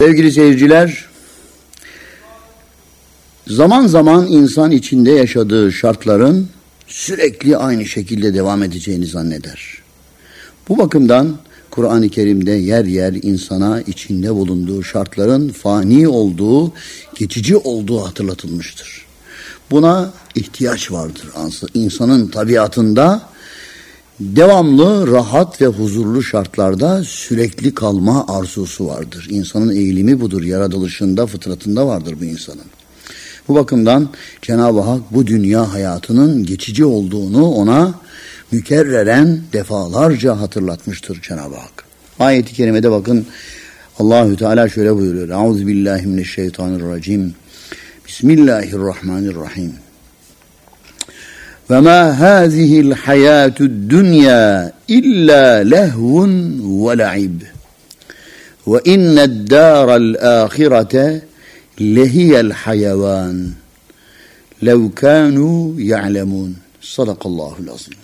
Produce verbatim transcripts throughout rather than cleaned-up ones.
Sevgili seyirciler, zaman zaman insan içinde yaşadığı şartların sürekli aynı şekilde devam edeceğini zanneder. Bu bakımdan Kur'an-ı Kerim'de yer yer insana içinde bulunduğu şartların fani olduğu, geçici olduğu hatırlatılmıştır. Buna ihtiyaç vardır. İnsanın tabiatında devamlı, rahat ve huzurlu şartlarda sürekli kalma arzusu vardır. İnsanın eğilimi budur. Yaratılışında, fıtratında vardır bu insanın. Bu bakımdan Cenab-ı Hak bu dünya hayatının geçici olduğunu ona mükerreren defalarca hatırlatmıştır Cenab-ı Hak. Ayet-i kerimede bakın, Allahü Teala şöyle buyuruyor. Euzubillahimineşşeytanirracim. Bismillahirrahmanirrahim. Ve ma hâzihil hayâtud dünya illa lehvun ve la'ib. Ve inned dâral âhirete lehiyel hayvan. Lev kânû ya'lemûn. Sadakallahul azim.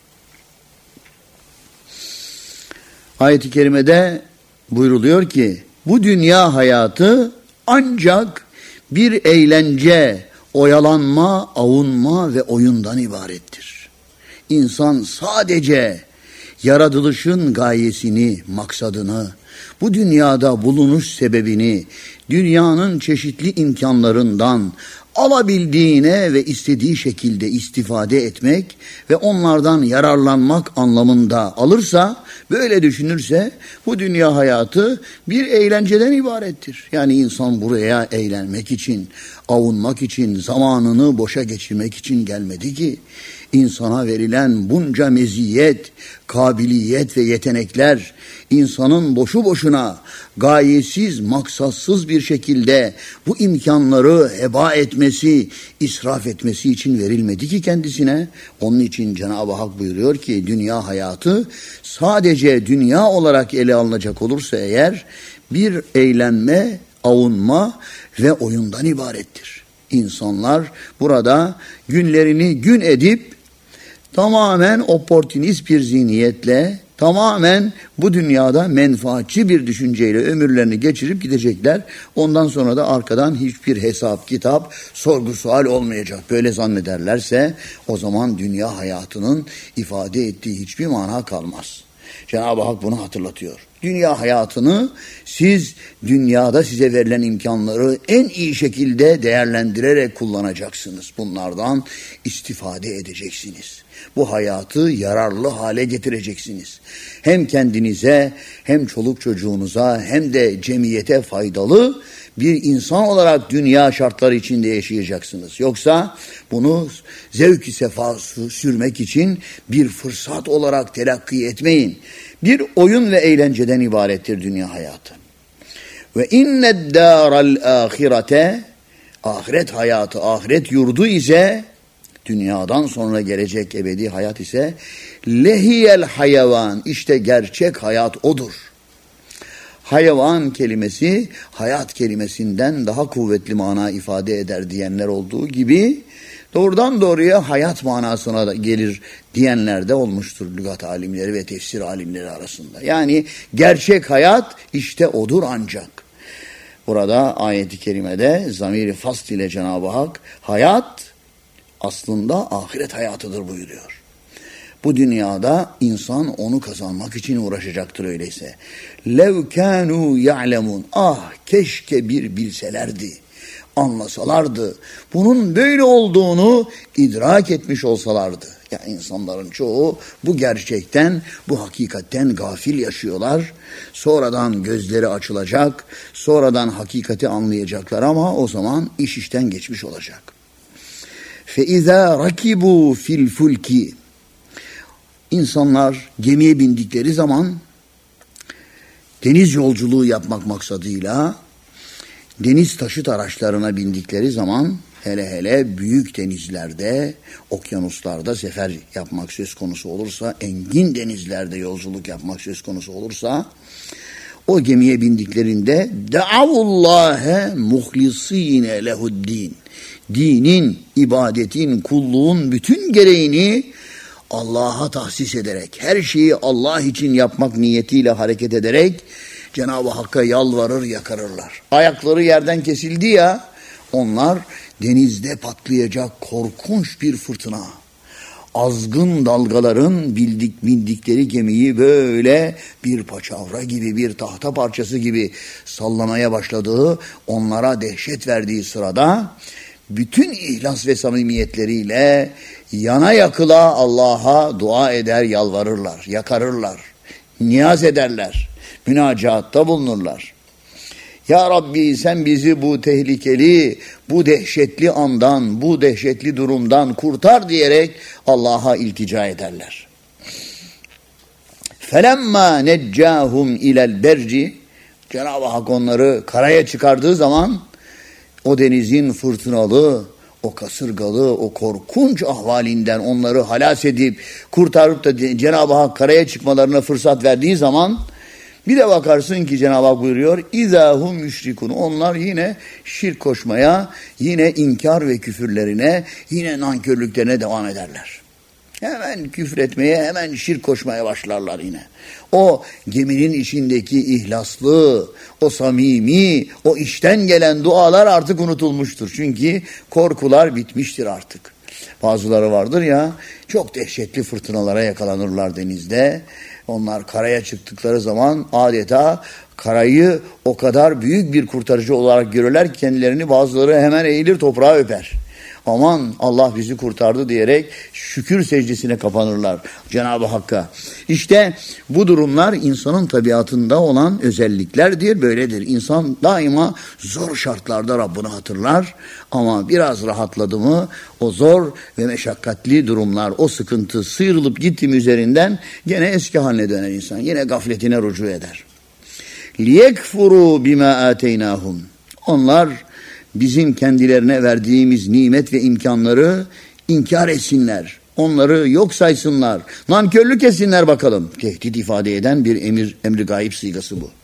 Ayet-i kerimede buyruluyor ki bu dünya hayatı ancak bir eğlence, oyalanma, avunma ve oyundan ibarettir. İnsan sadece yaratılışın gayesini, maksadını, bu dünyada bulunuş sebebini, dünyanın çeşitli imkanlarından alabildiğine ve istediği şekilde istifade etmek ve onlardan yararlanmak anlamında alırsa, böyle düşünürse bu dünya hayatı bir eğlenceden ibarettir. Yani insan buraya eğlenmek için, avunmak için, zamanını boşa geçirmek için gelmedi ki. İnsana verilen bunca meziyet, kabiliyet ve yetenekler insanın boşu boşuna gayesiz, maksatsız bir şekilde bu imkanları heba etmesi, israf etmesi için verilmedi ki kendisine. Onun için Cenab-ı Hak buyuruyor ki dünya hayatı sadece dünya olarak ele alınacak olursa eğer bir eğlenme, avunma ve oyundan ibarettir. İnsanlar burada günlerini gün edip tamamen oportunist bir zihniyetle, tamamen bu dünyada menfaatçi bir düşünceyle ömürlerini geçirip gidecekler. Ondan sonra da arkadan hiçbir hesap, kitap, sorgu sual olmayacak. Böyle zannederlerse o zaman dünya hayatının ifade ettiği hiçbir mana kalmaz. Cenab-ı Hak bunu hatırlatıyor. Dünya hayatını siz dünyada size verilen imkanları en iyi şekilde değerlendirerek kullanacaksınız. Bunlardan istifade edeceksiniz. Bu hayatı yararlı hale getireceksiniz. Hem kendinize, hem çoluk çocuğunuza, hem de cemiyete faydalı bir insan olarak dünya şartları içinde yaşayacaksınız. Yoksa bunu zevk-i sefa sürmek için bir fırsat olarak telakki etmeyin. Bir oyun ve eğlenceden ibarettir dünya hayatı. Ve inned dâral âhirete, ahiret hayatı, ahiret yurdu ise, dünyadan sonra gelecek ebedi hayat ise lehiyel hayvan, işte gerçek hayat odur. Hayvan kelimesi hayat kelimesinden daha kuvvetli mana ifade eder diyenler olduğu gibi doğrudan doğruya hayat manasına da gelir diyenler de olmuştur lügat alimleri ve tefsir alimleri arasında. Yani gerçek hayat işte odur ancak. Burada ayet-i kerimede zamir-i fasl ile Cenab-ı Hak hayat aslında ahiret hayatıdır buyuruyor. Bu dünyada insan onu kazanmak için uğraşacaktır öyleyse. Lev kânû ya'lemûn. Ah keşke bir bilselerdi, anlasalardı, bunun böyle olduğunu idrak etmiş olsalardı. Ya insanların çoğu bu gerçekten, bu hakikatten gafil yaşıyorlar. Sonradan gözleri açılacak, sonradan hakikati anlayacaklar ama o zaman iş işten geçmiş olacak. فَاِذَا رَكِبُوا فِي الْفُلْكِ. İnsanlar gemiye bindikleri zaman deniz yolculuğu yapmak maksadıyla deniz taşıt araçlarına bindikleri zaman, hele hele büyük denizlerde, okyanuslarda sefer yapmak söz konusu olursa, engin denizlerde yolculuk yapmak söz konusu olursa, o gemiye bindiklerinde da'avullâhe muhlisîne lehuddîn. Dinin, ibadetin, kulluğun bütün gereğini Allah'a tahsis ederek, her şeyi Allah için yapmak niyetiyle hareket ederek Cenab-ı Hakk'a yalvarır yakarırlar. Ayakları yerden kesildi ya, onlar denizde patlayacak korkunç bir fırtına. Azgın dalgaların bildik bindikleri gemiyi böyle bir paçavra gibi, bir tahta parçası gibi sallamaya başladığı, onlara dehşet verdiği sırada bütün ihlas ve samimiyetleriyle yana yakıla Allah'a dua eder, yalvarırlar, yakarırlar, niyaz ederler, münacatta bulunurlar. Ya Rabbi, sen bizi bu tehlikeli, bu dehşetli andan, bu dehşetli durumdan kurtar diyerek Allah'a iltica ederler. فَلَمَّا نَجَّاهُمْ اِلَى الْبَرْجِ Cenab-ı Hak onları karaya çıkardığı zaman o denizin fırtınalı, o kasırgalı, o korkunç ahvalinden onları halas edip kurtarıp da Cenab-ı Hak karaya çıkmalarına fırsat verdiği zaman bir de bakarsın ki Cenab-ı Hak buyuruyor İzâhum müşrikun. Onlar yine şirk koşmaya, yine inkar ve küfürlerine, yine nankörlüklerine devam ederler. Hemen küfretmeye, hemen şirk koşmaya başlarlar yine. O geminin içindeki ihlaslı, o samimi, o içten gelen dualar artık unutulmuştur. Çünkü korkular bitmiştir artık. Bazıları vardır ya, çok dehşetli fırtınalara yakalanırlar denizde. Onlar karaya çıktıkları zaman adeta karayı o kadar büyük bir kurtarıcı olarak görürler ki kendilerini, bazıları hemen eğilir toprağa öper. Aman Allah bizi kurtardı diyerek şükür secdesine kapanırlar Cenab-ı Hakk'a. İşte bu durumlar insanın tabiatında olan özelliklerdir, böyledir. İnsan daima zor şartlarda Rabbini hatırlar ama biraz rahatladı mı o zor ve meşakkatli durumlar, o sıkıntı sıyrılıp gitti mi üzerinden gene eski haline döner insan. Yine gafletine rücu eder. لِيَكْفُرُوا بِمَا آتَيْنَاهُمْ Onlar bizim kendilerine verdiğimiz nimet ve imkanları inkar etsinler. Onları yok saysınlar. Nankörlük etsinler bakalım. Tehdit ifade eden bir emir, emri gayb sigası bu.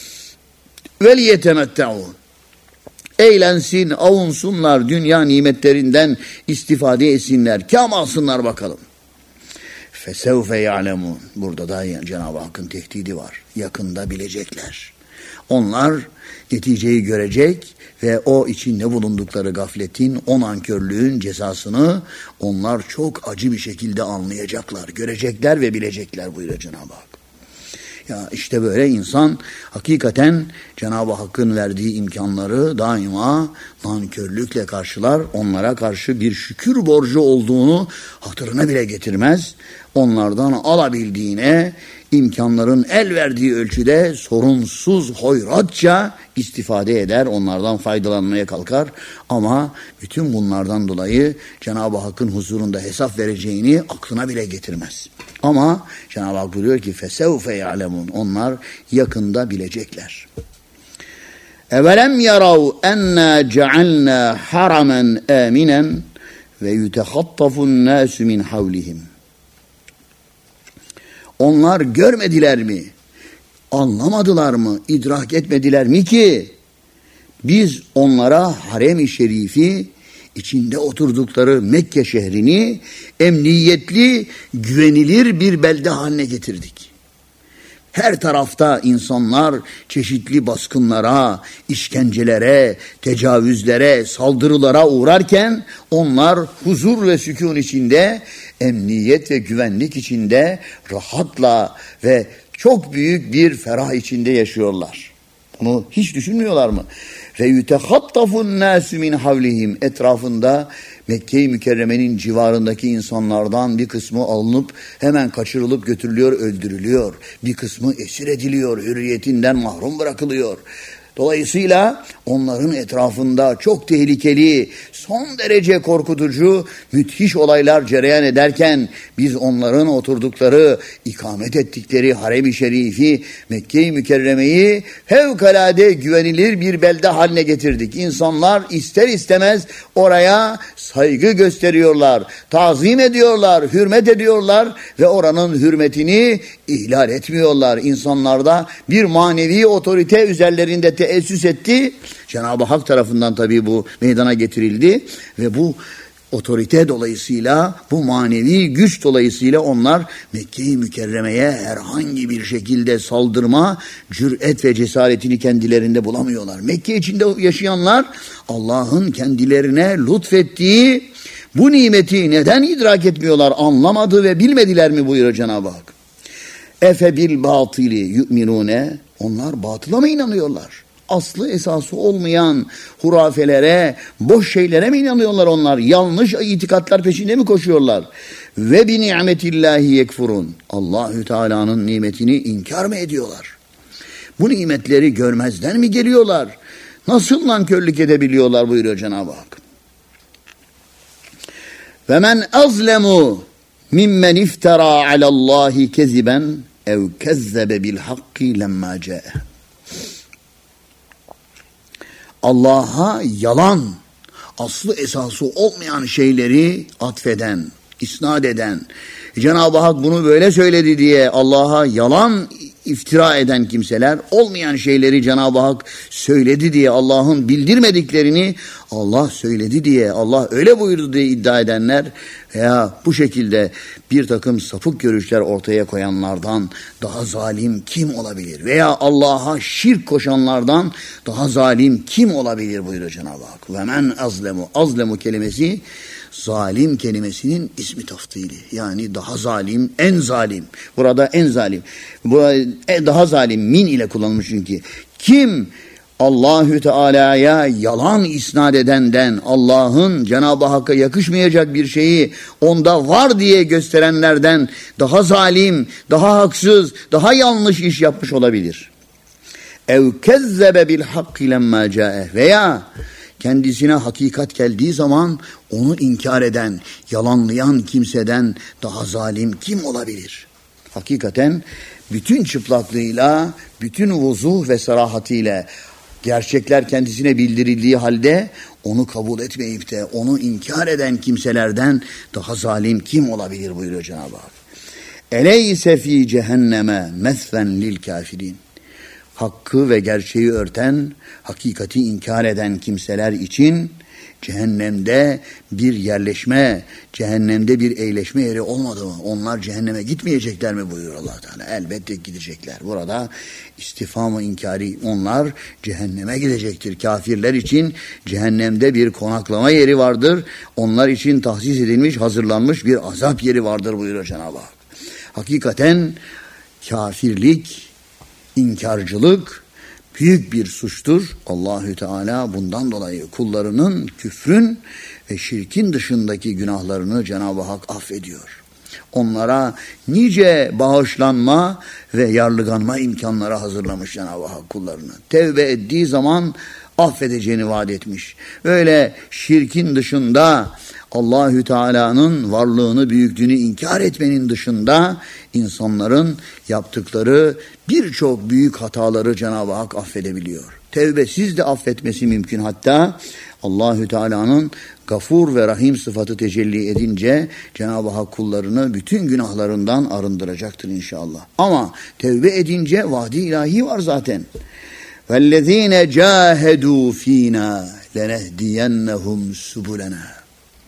وَلِيَتَمَتَّعُوا Eğlensin, avunsunlar, dünya nimetlerinden istifade etsinler. Kâm alsınlar bakalım. فَسَوْفَ يَعْلَمُونَ Burada da Cenab-ı Hakk'ın tehdidi var. Yakında bilecekler. Onlar neticeyi görecek ve o içinde bulundukları gafletin, o nankörlüğün cezasını onlar çok acı bir şekilde anlayacaklar, görecekler ve bilecekler buyuruyor Cenab-ı Hak. Ya işte böyle insan hakikaten Cenab-ı Hakk'ın verdiği imkanları daima nankörlükle karşılar, onlara karşı bir şükür borcu olduğunu hatırına bile getirmez. Onlardan alabildiğine, imkanların el verdiği ölçüde sorunsuz, hoyratça istifade eder, onlardan faydalanmaya kalkar. Ama bütün bunlardan dolayı Cenab-ı Hakk'ın huzurunda hesap vereceğini aklına bile getirmez. Ama Cenab-ı Hak buyuruyor ki فَسَوْفَ يَعْلَمُونَ Onlar yakında bilecekler. اَوَلَمْ يَرَوْا اَنَّا جَعَلْنَا حَرَمًا آمِنًا وَيُتَخَطَّفُ النَّاسُ مِنْ حَوْلِهِمْ Onlar görmediler mi? Anlamadılar mı? İdrak etmediler mi ki biz onlara harem-i şerifi, içinde oturdukları Mekke şehrini emniyetli, güvenilir bir belde haline getirdik. Her tarafta insanlar çeşitli baskınlara, işkencelere, tecavüzlere, saldırılara uğrarken onlar huzur ve sükun içinde, emniyet ve güvenlik içinde rahatla ve çok büyük bir ferah içinde yaşıyorlar. Bunu hiç düşünmüyorlar mı? Ve yutehattafun nasu min havlihim etrafında Mekke-i Mükerreme'nin civarındaki insanlardan bir kısmı alınıp hemen kaçırılıp götürülüyor, öldürülüyor. Bir kısmı esir ediliyor, hürriyetinden mahrum bırakılıyor. Dolayısıyla onların etrafında çok tehlikeli, son derece korkutucu, müthiş olaylar cereyan ederken biz onların oturdukları, ikamet ettikleri harem-i şerifi, Mekke-i Mükerreme'yi fevkalade güvenilir bir belde haline getirdik. İnsanlar ister istemez oraya saygı gösteriyorlar, tazim ediyorlar, hürmet ediyorlar ve oranın hürmetini ihlal etmiyorlar. İnsanlarda bir manevi otorite üzerlerinde teessüs etti. Cenab-ı Hak tarafından tabii bu meydana getirildi ve bu otorite dolayısıyla, bu manevi güç dolayısıyla onlar Mekke-i Mükerreme'ye herhangi bir şekilde saldırma cüret ve cesaretini kendilerinde bulamıyorlar. Mekke içinde yaşayanlar Allah'ın kendilerine lütfettiği bu nimeti neden idrak etmiyorlar, anlamadı ve bilmediler mi buyuruyor Cenab-ı Hak. Efe bil batili yu'minune, onlar batıla mı inanıyorlar? Aslı esası olmayan hurafelere, boş şeylere mi inanıyorlar onlar? Yanlış itikatlar peşinde mi koşuyorlar? Ve bi nimetillahi yekfurun. Allahü Teala'nın nimetini inkar mı ediyorlar? Bu nimetleri görmezden mi geliyorlar? Nasıl nankörlük edebiliyorlar buyuruyor Cenab-ı Hak. Ve men azlemu mimmen iftara alallahi keziben ev kezzebe bil hakki lemma ca'e. Allah'a yalan, aslı esası olmayan şeyleri atfeden, isnat eden, Cenab-ı Hak bunu böyle söyledi diye Allah'a yalan iftira eden kimseler, olmayan şeyleri Cenab-ı Hak söyledi diye Allah'ın bildirmediklerini Allah söyledi diye, Allah öyle buyurdu diye iddia edenler veya bu şekilde bir takım sapık görüşler ortaya koyanlardan daha zalim kim olabilir? Veya Allah'a şirk koşanlardan daha zalim kim olabilir buyuruyor Cenab-ı Hak. Ve men azlemu, azlemu kelimesi zalim kelimesinin ismi taftili. Yani daha zalim, en zalim. Burada en zalim. Burada daha zalim min ile kullanılmış çünkü. Kim Allahü Teala'ya yalan isnat edenden, Allah'ın Cenab-ı Hakk'a yakışmayacak bir şeyi onda var diye gösterenlerden daha zalim, daha haksız, daha yanlış iş yapmış olabilir. Ev kezzebe bil hakki lemma ca'e, veya kendisine hakikat geldiği zaman onu inkar eden, yalanlayan kimseden daha zalim kim olabilir? Hakikaten bütün çıplaklığıyla, bütün vuzuh ve sarahatiyle gerçekler kendisine bildirildiği halde onu kabul etmeyip de onu inkar eden kimselerden daha zalim kim olabilir buyuruyor Cenab-ı Hak. Eleyse fî cehenneme mesfen lil kafirin. Hakkı ve gerçeği örten, hakikati inkar eden kimseler için cehennemde bir yerleşme, cehennemde bir eğleşme yeri olmadı mı? Onlar cehenneme gitmeyecekler mi buyuruyor Allah Teala? Elbette gidecekler. Burada istifam-ı inkari, onlar cehenneme gidecektir. Kafirler için cehennemde bir konaklama yeri vardır. Onlar için tahsis edilmiş, hazırlanmış bir azap yeri vardır buyuruyor Cenab-ı Hak. Hakikaten kafirlik, İnkarcılık büyük bir suçtur. Allahü Teala bundan dolayı kullarının küfrün ve şirkin dışındaki günahlarını Cenab-ı Hak affediyor. Onlara nice bağışlanma ve yarlıganma imkanları hazırlamış Cenab-ı Hak kullarını. Tevbe ettiği zaman affedeceğini vaat etmiş. Öyle şirkin dışında, Allahü Teala'nın varlığını, büyüklüğünü inkar etmenin dışında insanların yaptıkları birçok büyük hataları Cenab-ı Hak affedebiliyor. Tevbesiz de affetmesi mümkün. Hatta Allahü Teala'nın Gafur ve Rahim sıfatı tecelli edince Cenab-ı Hak kullarını bütün günahlarından arındıracaktır inşallah. Ama tevbe edince vaadi ilahi var zaten. وَالَّذ۪ينَ جَاهَدُوا ف۪ينَا لَنَهْدِيَنَّهُمْ سُبُلَنَا.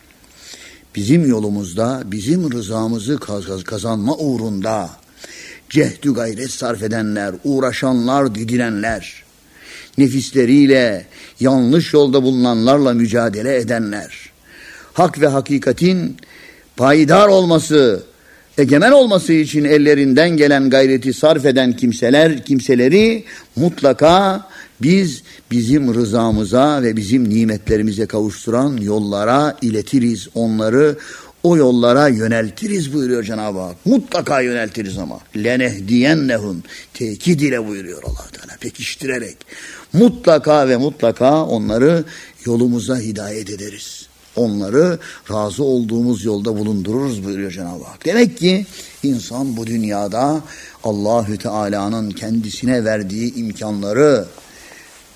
Bizim yolumuzda, bizim rızamızı kazanma uğrunda cehdü gayret sarf edenler, uğraşanlar, didilenler, nefisleriyle, yanlış yolda bulunanlarla mücadele edenler, hak ve hakikatin payidar olması, egemen olması için ellerinden gelen gayreti sarf eden kimseler, kimseleri mutlaka biz bizim rızamıza ve bizim nimetlerimize kavuşturan yollara iletiriz. Onları o yollara yöneltiriz buyuruyor Cenab-ı Hak. Mutlaka yöneltiriz ama. Lenehdiyennehum, tekid ile buyuruyor Allah Teala. Pekiştirerek. Mutlaka ve mutlaka onları yolumuza hidayet ederiz. Onları razı olduğumuz yolda bulundururuz buyuruyor Cenab-ı Hak. Demek ki insan bu dünyada Allahü Teala'nın kendisine verdiği imkanları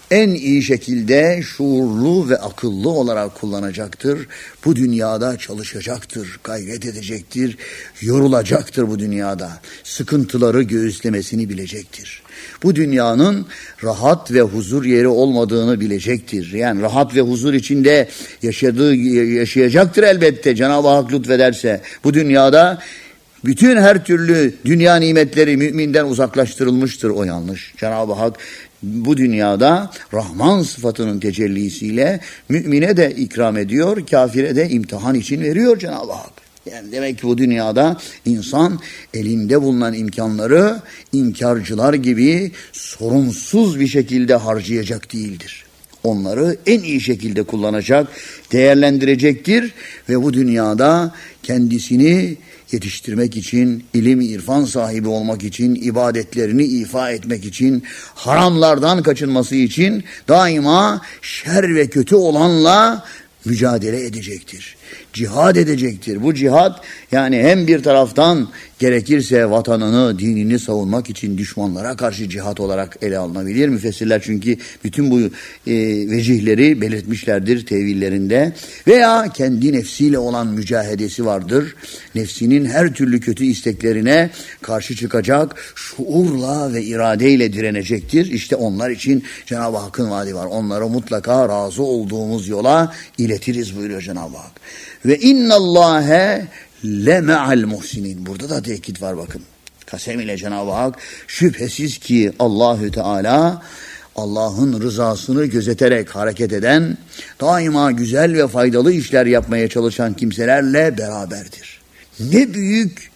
en iyi şekilde şuurlu ve akıllı olarak kullanacaktır. Bu dünyada çalışacaktır, gayret edecektir, yorulacaktır bu dünyada. Sıkıntıları göğüslemesini bilecektir. Bu dünyanın rahat ve huzur yeri olmadığını bilecektir. Yani rahat ve huzur içinde yaşadığı yaşayacaktır elbette, Cenab-ı Hak lütfederse. Bu dünyada bütün her türlü dünya nimetleri müminden uzaklaştırılmıştır, o yanlış. Cenab-ı Hak bu dünyada Rahman sıfatının tecellisiyle mümine de ikram ediyor, kafire de imtihan için veriyor Cenab-ı Hak. Yani demek ki bu dünyada insan elinde bulunan imkanları inkarcılar gibi sorunsuz bir şekilde harcayacak değildir. Onları en iyi şekilde kullanacak, değerlendirecektir ve bu dünyada kendisini yetiştirmek için, ilim, irfan sahibi olmak için, ibadetlerini ifa etmek için, haramlardan kaçınması için daima şer ve kötü olanla mücadele edecektir. Cihad edecektir. Bu cihad yani hem bir taraftan gerekirse vatanını, dinini savunmak için düşmanlara karşı cihat olarak ele alınabilir. Müfessirler çünkü bütün bu e, vecihleri belirtmişlerdir tevillerinde. Veya kendi nefsiyle olan mücahedesi vardır. Nefsinin her türlü kötü isteklerine karşı çıkacak, şuurla ve iradeyle direnecektir. İşte onlar için Cenab-ı Hakk'ın vaadi var. Onları mutlaka razı olduğumuz yola iletiriz buyuruyor Cenab-ı Hak. Ve innallâhe leme'al muhsinin. Burada da tekit var bakın. Kasem ile Cenab-ı Hak şüphesiz ki Allahü Teala Allah'ın rızasını gözeterek hareket eden, daima güzel ve faydalı işler yapmaya çalışan kimselerle beraberdir. Ne büyük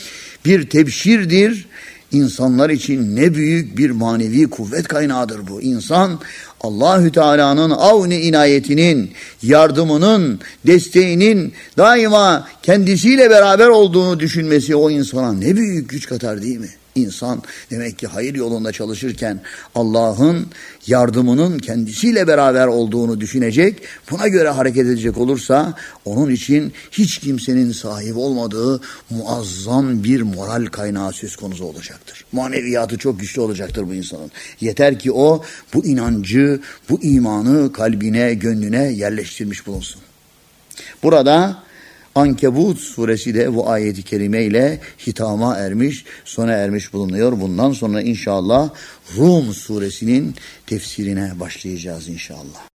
bir tebşirdir. İnsanlar için ne büyük bir manevi kuvvet kaynağıdır bu. İnsan Allahü Teala'nın avni inayetinin, yardımının, desteğinin daima kendisiyle beraber olduğunu düşünmesi o insana ne büyük güç katar değil mi? İnsan demek ki hayır yolunda çalışırken Allah'ın yardımının kendisiyle beraber olduğunu düşünecek, buna göre hareket edecek olursa onun için hiç kimsenin sahip olmadığı muazzam bir moral kaynağı söz konusu olacaktır. Maneviyatı çok güçlü olacaktır bu insanın. Yeter ki o bu inancı, bu imanı kalbine, gönlüne yerleştirmiş bulunsun. Burada Ankebut suresi de bu ayeti kerime ile hitama ermiş, sona ermiş bulunuyor. Bundan sonra inşallah Rum suresinin tefsirine başlayacağız inşallah.